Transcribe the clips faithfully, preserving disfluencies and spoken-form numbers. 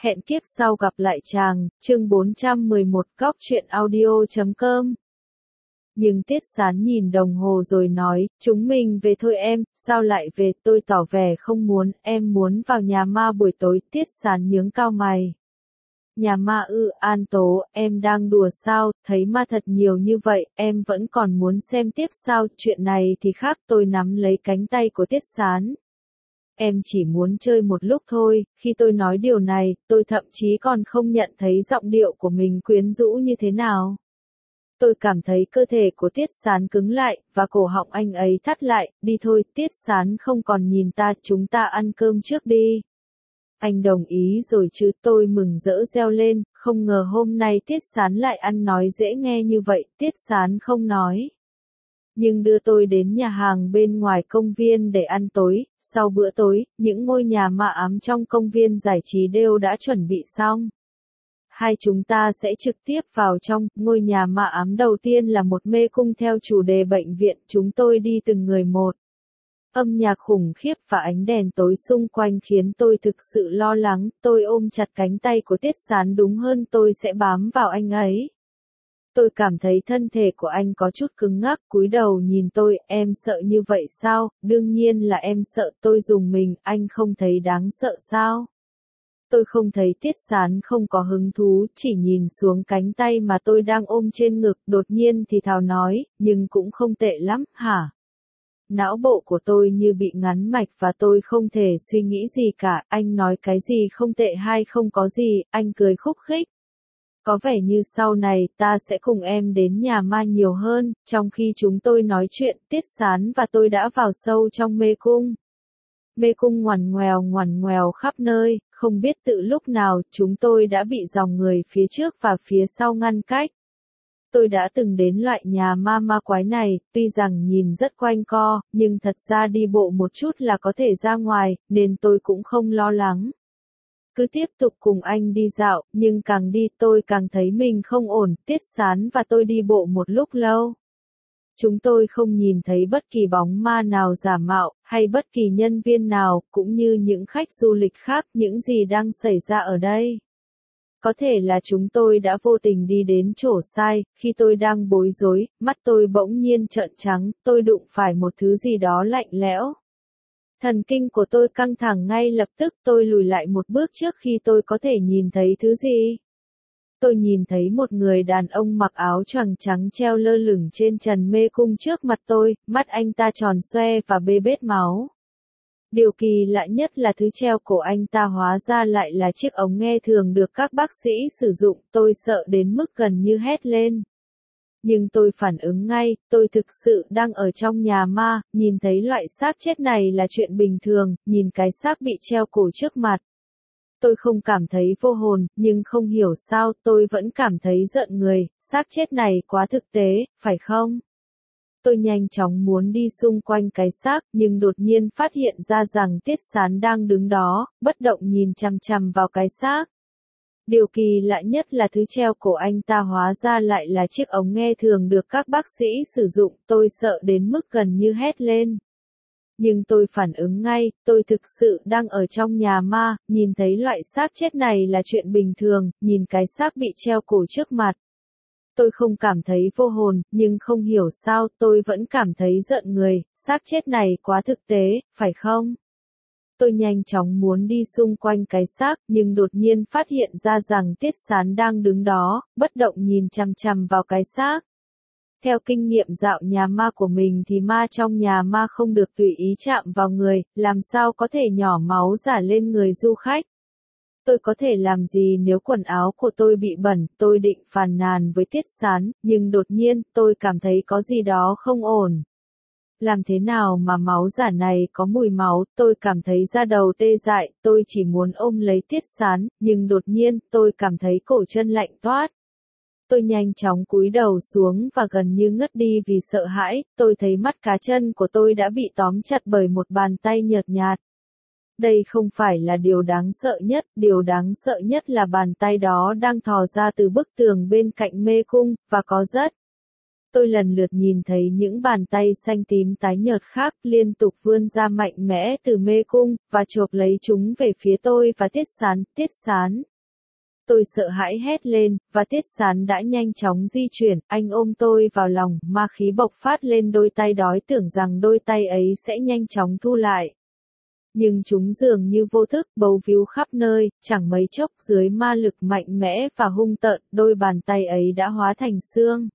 Hẹn kiếp sau gặp lại chàng, chương bốn trăm mười một góc truyện audio chấm com. Nhưng Tiết Sán nhìn đồng hồ rồi nói, chúng mình về thôi em, sao lại về, tôi tỏ vẻ không muốn, em muốn vào nhà ma buổi tối. Tiết Sán nhướng cao mày. Nhà ma ư? An Tố, em đang đùa sao, thấy ma thật nhiều như vậy, em vẫn còn muốn xem tiếp sao? Chuyện này thì khác. Tôi nắm lấy cánh tay của Tiết Sán. Em chỉ muốn chơi một lúc thôi. Khi tôi nói điều này, tôi thậm chí còn không nhận thấy giọng điệu của mình quyến rũ như thế nào. Tôi cảm thấy cơ thể của Tiết Sán cứng lại, và cổ họng anh ấy thắt lại. Đi thôi, Tiết Sán không còn nhìn ta, chúng ta ăn cơm trước đi. Anh đồng ý rồi chứ? Tôi mừng rỡ reo lên, không ngờ hôm nay Tiết Sán lại ăn nói dễ nghe như vậy. Tiết Sán không nói, nhưng đưa tôi đến nhà hàng bên ngoài công viên để ăn tối. Sau bữa tối, những ngôi nhà ma ám trong công viên giải trí đều đã chuẩn bị xong. Hai chúng ta sẽ trực tiếp vào trong. Ngôi nhà ma ám đầu tiên là một mê cung theo chủ đề bệnh viện. Chúng tôi đi từng người một. Âm nhạc khủng khiếp và ánh đèn tối xung quanh khiến tôi thực sự lo lắng. Tôi ôm chặt cánh tay của Tiết Sán, đúng hơn tôi sẽ bám vào anh ấy. Tôi cảm thấy thân thể của anh có chút cứng ngắc, cúi đầu nhìn tôi. Em sợ như vậy sao? Đương nhiên là em sợ. Tôi rùng mình. Anh không thấy đáng sợ sao? Tôi không thấy. Tiết Sán không có hứng thú, chỉ nhìn xuống cánh tay mà tôi đang ôm trên ngực. Đột nhiên thì thào nói, nhưng cũng không tệ lắm, hả? Não bộ của tôi như bị ngắn mạch và tôi không thể suy nghĩ gì cả. Anh nói cái gì không tệ hay không có gì? Anh cười khúc khích. Có vẻ như sau này ta sẽ cùng em đến nhà ma nhiều hơn. Trong khi chúng tôi nói chuyện, Tiết Sán và tôi đã vào sâu trong mê cung. Mê cung ngoằn ngoèo ngoằn ngoèo khắp nơi, không biết từ lúc nào chúng tôi đã bị dòng người phía trước và phía sau ngăn cách. Tôi đã từng đến loại nhà ma ma quái này, tuy rằng nhìn rất quanh co, nhưng thật ra đi bộ một chút là có thể ra ngoài, nên tôi cũng không lo lắng. Cứ tiếp tục cùng anh đi dạo, nhưng càng đi tôi càng thấy mình không ổn. Tiết Sán và tôi đi bộ một lúc lâu. Chúng tôi không nhìn thấy bất kỳ bóng ma nào giả mạo, hay bất kỳ nhân viên nào, cũng như những khách du lịch khác. Những gì đang xảy ra ở đây? Có thể là chúng tôi đã vô tình đi đến chỗ sai. Khi tôi đang bối rối, mắt tôi bỗng nhiên trợn trắng, tôi đụng phải một thứ gì đó lạnh lẽo. Thần kinh của tôi căng thẳng ngay lập tức. Tôi lùi lại một bước trước khi tôi có thể nhìn thấy thứ gì. Tôi nhìn thấy một người đàn ông mặc áo choàng trắng treo lơ lửng trên trần mê cung trước mặt tôi. Mắt anh ta tròn xoe và bê bết máu. Điều kỳ lạ nhất là thứ treo cổ anh ta hóa ra lại là chiếc ống nghe thường được các bác sĩ sử dụng. Tôi sợ đến mức gần như hét lên. Nhưng tôi phản ứng ngay, tôi thực sự đang ở trong nhà ma. Nhìn thấy loại xác chết này là chuyện bình thường, nhìn cái xác bị treo cổ trước mặt. Tôi không cảm thấy vô hồn, nhưng không hiểu sao tôi vẫn cảm thấy giận người. Xác chết này quá thực tế, phải không? Tôi nhanh chóng muốn đi xung quanh cái xác, nhưng đột nhiên phát hiện ra rằng Tiết Sán đang đứng đó, bất động nhìn chằm chằm vào cái xác. Điều kỳ lạ nhất là thứ treo cổ anh ta hóa ra lại là chiếc ống nghe thường được các bác sĩ sử dụng. Tôi sợ đến mức gần như hét lên. Nhưng tôi phản ứng ngay, tôi thực sự đang ở trong nhà ma. Nhìn thấy loại xác chết này là chuyện bình thường, nhìn cái xác bị treo cổ trước mặt. Tôi không cảm thấy vô hồn, nhưng không hiểu sao tôi vẫn cảm thấy giận người. Xác chết này quá thực tế, phải không? Tôi nhanh chóng muốn đi xung quanh cái xác, nhưng đột nhiên phát hiện ra rằng Tiết Sán đang đứng đó, bất động nhìn chằm chằm vào cái xác. Theo kinh nghiệm dạo nhà ma của mình thì ma trong nhà ma không được tùy ý chạm vào người, làm sao có thể nhỏ máu rả lên người du khách. Tôi có thể làm gì nếu quần áo của tôi bị bẩn? Tôi định phàn nàn với Tiết Sán, nhưng đột nhiên tôi cảm thấy có gì đó không ổn. Làm thế nào mà máu giả này có mùi máu? Tôi cảm thấy da đầu tê dại. Tôi chỉ muốn ôm lấy Tiết Sán, nhưng đột nhiên tôi cảm thấy cổ chân lạnh toát. Tôi nhanh chóng cúi đầu xuống và gần như ngất đi vì sợ hãi. Tôi thấy mắt cá chân của tôi đã bị tóm chặt bởi một bàn tay nhợt nhạt. Đây không phải là điều đáng sợ nhất, điều đáng sợ nhất là bàn tay đó đang thò ra từ bức tường bên cạnh mê cung, và có rất. Tôi lần lượt nhìn thấy những bàn tay xanh tím tái nhợt khác liên tục vươn ra mạnh mẽ từ mê cung, và chộp lấy chúng về phía tôi và Tiết Sán. Tiết Sán. Tôi sợ hãi hét lên, và Tiết Sán đã nhanh chóng di chuyển, anh ôm tôi vào lòng, ma khí bộc phát lên đôi tay đói tưởng rằng đôi tay ấy sẽ nhanh chóng thu lại. Nhưng chúng dường như vô thức, bấu víu khắp nơi, chẳng mấy chốc dưới ma lực mạnh mẽ và hung tợn, đôi bàn tay ấy đã hóa thành xương.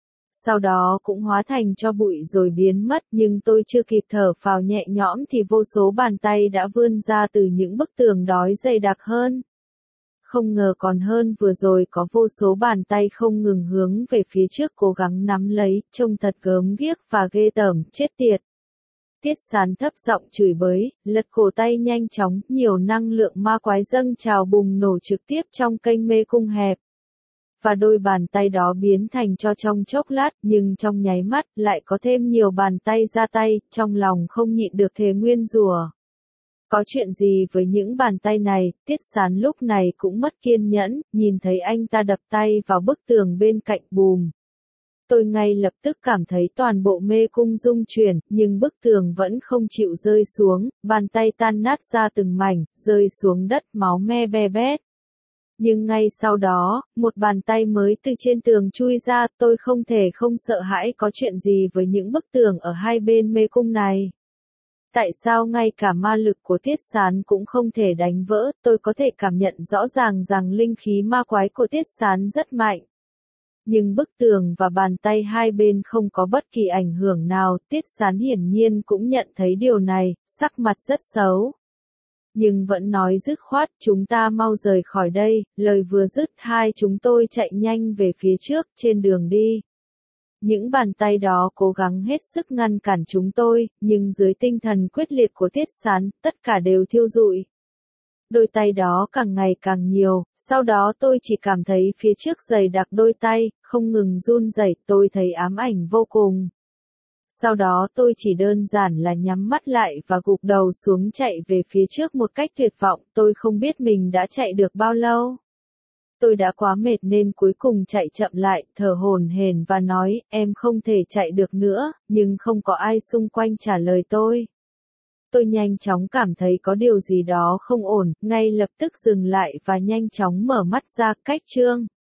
Sau đó cũng hóa thành tro bụi rồi biến mất, nhưng tôi chưa kịp thở phào nhẹ nhõm thì vô số bàn tay đã vươn ra từ những bức tường đói dày đặc hơn. Không ngờ còn hơn vừa rồi có vô số bàn tay không ngừng hướng về phía trước cố gắng nắm lấy, trông thật gớm ghiếc và ghê tởm, chết tiệt. Tiết Sán thấp giọng chửi bới, lật cổ tay nhanh chóng, nhiều năng lượng ma quái dâng trào bùng nổ trực tiếp trong kênh mê cung hẹp. Và đôi bàn tay đó biến thành tro trong chốc lát, nhưng trong nháy mắt lại có thêm nhiều bàn tay ra tay, trong lòng không nhịn được thề nguyên rủa. Có chuyện gì với những bàn tay này? Tiết Sán lúc này cũng mất kiên nhẫn, nhìn thấy anh ta đập tay vào bức tường bên cạnh bùm. Tôi ngay lập tức cảm thấy toàn bộ mê cung rung chuyển, nhưng bức tường vẫn không chịu rơi xuống, bàn tay tan nát ra từng mảnh, rơi xuống đất máu me be bét. Nhưng ngay sau đó, một bàn tay mới từ trên tường chui ra, tôi không thể không sợ hãi có chuyện gì với những bức tường ở hai bên mê cung này. Tại sao ngay cả ma lực của Tiết Sán cũng không thể đánh vỡ, tôi có thể cảm nhận rõ ràng rằng linh khí ma quái của Tiết Sán rất mạnh. Nhưng bức tường và bàn tay hai bên không có bất kỳ ảnh hưởng nào, Tiết Sán hiển nhiên cũng nhận thấy điều này, sắc mặt rất xấu. Nhưng vẫn nói dứt khoát, chúng ta mau rời khỏi đây, lời vừa dứt hai chúng tôi chạy nhanh về phía trước, trên đường đi. Những bàn tay đó cố gắng hết sức ngăn cản chúng tôi, nhưng dưới tinh thần quyết liệt của Tiết Sán, tất cả đều thiêu rụi. Đôi tay đó càng ngày càng nhiều, sau đó tôi chỉ cảm thấy phía trước dày đặc đôi tay, không ngừng run rẩy, tôi thấy ám ảnh vô cùng. Sau đó tôi chỉ đơn giản là nhắm mắt lại và gục đầu xuống chạy về phía trước một cách tuyệt vọng, tôi không biết mình đã chạy được bao lâu. Tôi đã quá mệt nên cuối cùng chạy chậm lại, thở hổn hển và nói, em không thể chạy được nữa, nhưng không có ai xung quanh trả lời tôi. Tôi nhanh chóng cảm thấy có điều gì đó không ổn, ngay lập tức dừng lại và nhanh chóng mở mắt ra, cách chương.